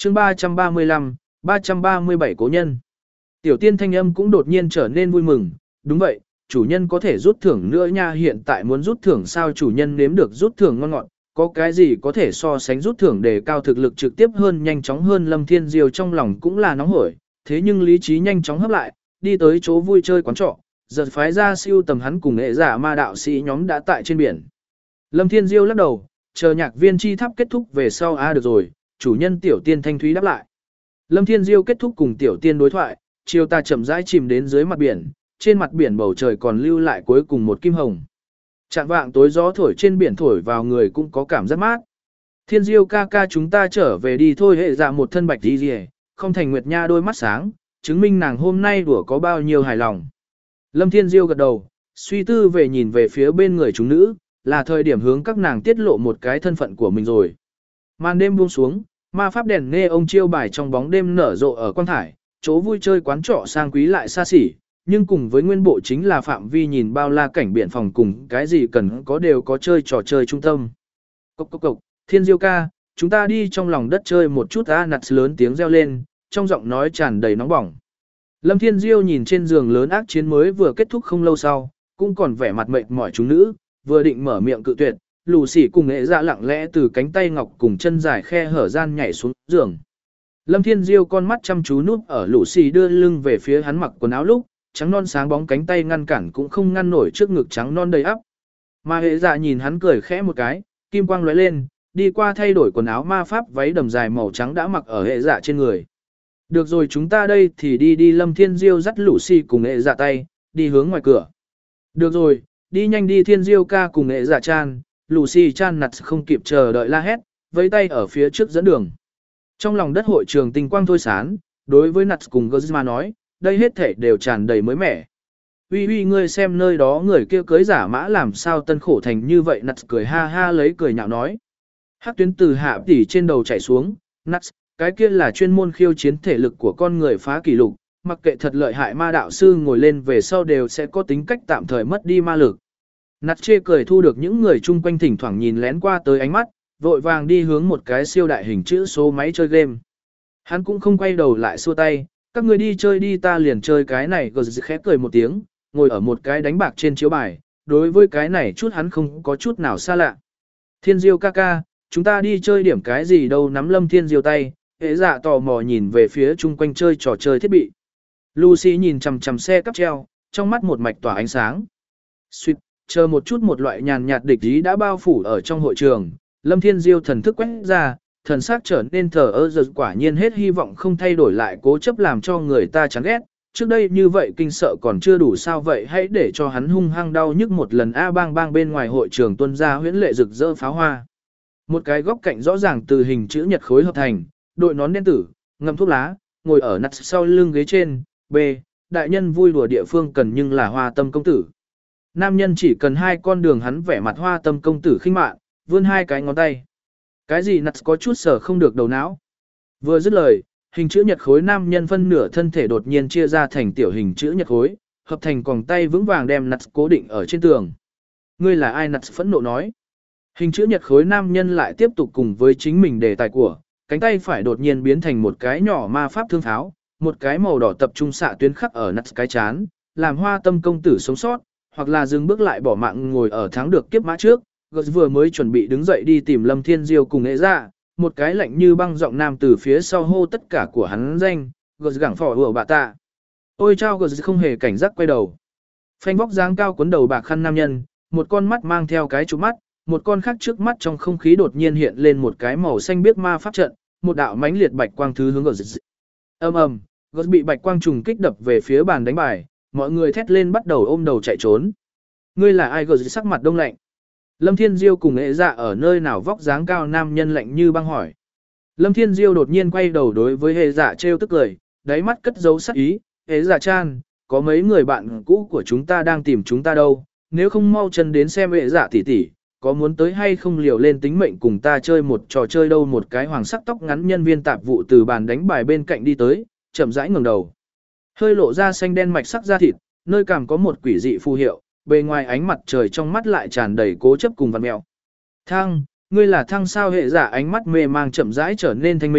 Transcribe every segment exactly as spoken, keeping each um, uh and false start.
chương ba trăm ba mươi lăm, ba trăm ba mươi bảy cố nhân. Tiểu tiên thanh âm cũng đột nhiên trở nên vui mừng, đúng vậy, chủ nhân có thể rút thưởng nữa nha, hiện tại muốn rút thưởng sao chủ nhân nếm được rút thưởng ngon ngọt, có cái gì có thể so sánh rút thưởng để cao thực lực trực tiếp hơn nhanh chóng hơn. Lâm Thiên Diêu trong lòng cũng là nóng hổi, thế nhưng lý trí nhanh chóng hấp lại, đi tới chỗ vui chơi quán trọ, giật phái ra siêu tầm hắn cùng nghệ giả ma đạo sĩ nhóm đã tại trên biển. Lâm Thiên Diêu lắc đầu, chờ nhạc viên chi tháp kết thúc về sau a à được rồi, chủ nhân tiểu tiên thanh thúy đáp lại. Lâm Thiên Diêu kết thúc cùng tiểu tiên đối thoại, chiều ta chậm rãi chìm đến dưới mặt biển, trên mặt biển bầu trời còn lưu lại cuối cùng một kim hồng. Trạng vạng tối gió thổi trên biển thổi vào người cũng có cảm giác mát. Thiên Diêu ca ca chúng ta trở về đi thôi, hệ dạ một thân bạch đi gì, không thành nguyệt nha đôi mắt sáng, chứng minh nàng hôm nay đùa có bao nhiêu hài lòng. Lâm Thiên Diêu gật đầu, suy tư về nhìn về phía bên người chúng nữ, là thời điểm hướng các nàng tiết lộ một cái thân phận của mình rồi. Màn đêm buông xuống, ma pháp đèn nghe ông chiêu bài trong bóng đêm nở rộ ở quang thải, chỗ vui chơi quán trọ sang quý lại xa xỉ, nhưng cùng với nguyên bộ chính là phạm vi nhìn bao la cảnh biển phòng cùng cái gì cần có đều có chơi trò chơi trung tâm. Cốc cốc cốc, Thiên Diêu ca, chúng ta đi trong lòng đất chơi một chút a, nặt lớn tiếng reo lên, trong giọng nói tràn đầy nóng bỏng. Lâm Thiên Diêu nhìn trên giường lớn ác chiến mới vừa kết thúc không lâu sau, cũng còn vẻ mặt mệt mỏi chúng nữ, vừa định mở miệng cự tuyệt, lù xỉ cùng nghệ dạ lặng lẽ từ cánh tay ngọc cùng chân dài khe hở gian nhảy xuống giường. Lâm Thiên Diêu con mắt chăm chú núp ở lù xỉ đưa lưng về phía hắn mặc quần áo lúc, trắng non sáng bóng cánh tay ngăn cản cũng không ngăn nổi trước ngực trắng non đầy ắp. Mà hệ dạ nhìn hắn cười khẽ một cái, kim quang lóe lên, đi qua thay đổi quần áo ma pháp váy đầm dài màu trắng đã mặc ở hệ dạ trên người. Được rồi chúng ta đây thì đi đi. Lâm Thiên Diêu dắt lũ xì cùng hệ dạ tay, đi hướng ngoài cửa. Được rồi, đi nhanh đi. Thiên Diêu ca cùng hệ dạ chan, lũ xì chan nặt không kịp chờ đợi la hét, vẫy tay ở phía trước dẫn đường. Trong lòng đất hội trường tinh quang thôi sán, đối với nặt cùng Guzma nói, đây hết thể đều tràn đầy mới mẻ. Uy uy ngươi xem nơi đó người kia cưới giả mã làm sao tân khổ thành như vậy. Nặt cười ha ha lấy cười nhạo nói. Hắc tuyến từ hạ tỉ trên đầu chảy xuống, nặt, cái kia là chuyên môn khiêu chiến thể lực của con người phá kỷ lục, mặc kệ thật lợi hại ma đạo sư ngồi lên về sau đều sẽ có tính cách tạm thời mất đi ma lực. Nặt chê cười thu được những người chung quanh thỉnh thoảng nhìn lén qua tới ánh mắt, vội vàng đi hướng một cái siêu đại hình chữ số máy chơi game. Hắn cũng không quay đầu lại xua tay, các người đi chơi đi ta liền chơi cái này. Gờ khẽ cười một tiếng, ngồi ở một cái đánh bạc trên chiếu bài, đối với cái này chút hắn không có chút nào xa lạ. Thiên Diêu ca ca, chúng ta đi chơi điểm cái gì đâu. Nắm Lâm Thiên Diêu tay, hệ dạ tò mò nhìn về phía chung quanh chơi trò chơi thiết bị. Lucy nhìn chằm chằm xe cắp treo, trong mắt một mạch tỏa ánh sáng. Suýt, chờ một chút, một loại nhàn nhạt địch ý đã bao phủ ở trong hội trường. Lâm Thiên Diêu thần thức quét ra, thần sắc trở nên thờ ơ, giờ quả nhiên hết hy vọng không thay đổi lại cố chấp làm cho người ta chán ghét. Trước đây như vậy kinh sợ còn chưa đủ sao, vậy hãy để cho hắn hung hăng đau nhức một lần a. Bang bang bên ngoài hội trường tuôn ra huyễn lệ rực rỡ pháo hoa. Một cái góc cạnh rõ ràng từ hình chữ nhật khối hợp thành, đội nón đen tử, ngậm thuốc lá, ngồi ở nặt sau lưng ghế trên. B. Đại nhân vui đùa địa phương cần nhưng là Hoa Tâm công tử. Nam nhân chỉ cần hai con đường, hắn vẻ mặt Hoa Tâm công tử khinh mạn, vươn hai cái ngón tay. Cái gì nặt có chút sở không được đầu não. Vừa dứt lời, hình chữ nhật khối nam nhân phân nửa thân thể đột nhiên chia ra thành tiểu hình chữ nhật khối, hợp thành còng tay vững vàng đem nặt cố định ở trên tường. Ngươi là ai? Nặt phẫn nộ nói. Hình chữ nhật khối nam nhân lại tiếp tục cùng với chính mình đề tài của, cánh tay phải đột nhiên biến thành một cái nhỏ ma pháp thương pháo, một cái màu đỏ tập trung xạ tuyến khắc ở nặt cái chán, làm Hoa Tâm công tử sống sót, hoặc là dừng bước lại bỏ mạng ngồi ở thắng được kiếp mã trước. Gớt vừa mới chuẩn bị đứng dậy đi tìm Lâm Thiên Diêu cùng nghệ dạ, một cái lạnh như băng giọng nam từ phía sau hô tất cả của hắn danh, Gớt gẳng phỏ hùa bà tạ. Ôi chao, Gớt không hề cảnh giác quay đầu. Phanh vóc dáng cao cuốn đầu bạc khăn nam nhân, một con mắt mang theo cái trụ mắt, một con khác trước mắt trong không khí đột nhiên hiện lên một cái màu xanh biếc ma pháp trận, một đạo mãnh liệt bạch quang thứ hướng Gớt. Ầm ầm, Gớt bị bạch quang trùng kích đập về phía bàn đánh bài, mọi người thét lên bắt đầu ôm đầu chạy trốn. Ngươi là ai? Gớt sắc mặt đông lạnh. Lâm Thiên Diêu cùng nghệ dạ ở nơi nào? Vóc dáng cao nam nhân lạnh như băng hỏi. Lâm Thiên Diêu đột nhiên quay đầu đối với hệ dạ trêu tức cười, đáy mắt cất giấu sắc ý. Hệ dạ chan, có mấy người bạn cũ của chúng ta đang tìm chúng ta đâu, nếu không mau chân đến xem hệ dạ tỷ tỷ, có muốn tới hay không liều lên tính mệnh cùng ta chơi một trò chơi đâu. Một cái hoàng sắc tóc ngắn nhân viên tạp vụ từ bàn đánh bài bên cạnh đi tới, chậm rãi ngẩng đầu. Hơi lộ ra xanh đen mạch sắc da thịt, nơi cằm có một quỷ dị phù hiệu, bề ngoài ánh mặt trời trong mắt lại tràn đầy cố chấp cùng vặn mèo. Thăng, ngươi là Thăng sao? Hệ giả ánh mắt mê mang chậm rãi trở nên thanh minh,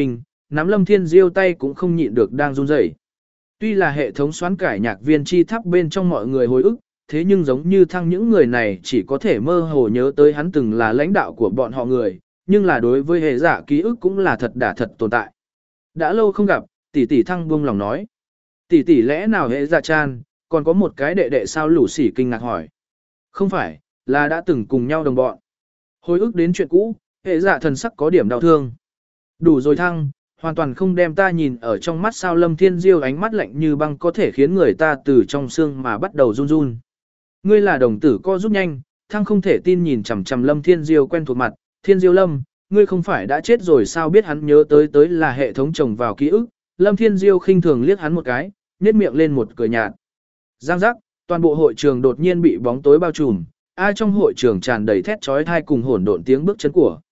nắm Lâm Thiên Diêu tay cũng không nhịn được đang run rẩy. Tuy là hệ thống xoán cải nhạc viên chi tháp bên trong mọi người hồi ức, thế nhưng giống như thăng những người này chỉ có thể mơ hồ nhớ tới hắn từng là lãnh đạo của bọn họ người, nhưng là đối với hệ giả ký ức cũng là thật đả thật tồn tại. Đã lâu không gặp, tỷ tỷ thăng buông lòng nói. Tỷ tỷ lẽ nào hệ giả chan, còn có một cái đệ đệ sao lũ sỉ kinh ngạc hỏi. Không phải, là đã từng cùng nhau đồng bọn. Hồi ức đến chuyện cũ, hệ giả thần sắc có điểm đau thương. Đủ rồi thăng, hoàn toàn không đem ta nhìn ở trong mắt sao Lâm Thiên Diêu ánh mắt lạnh như băng có thể khiến người ta từ trong xương mà bắt đầu run run. Ngươi là đồng tử co giúp nhanh, thăng không thể tin nhìn chằm chằm Lâm Thiên Diêu quen thuộc mặt, Thiên Diêu Lâm, ngươi không phải đã chết rồi sao biết hắn nhớ tới tới là hệ thống trồng vào ký ức, Lâm Thiên Diêu khinh thường liếc hắn một cái, nhếch miệng lên một cười nhạt. Giang giác, toàn bộ hội trường đột nhiên bị bóng tối bao trùm, ai trong hội trường tràn đầy thét chói tai cùng hỗn độn tiếng bước chân của.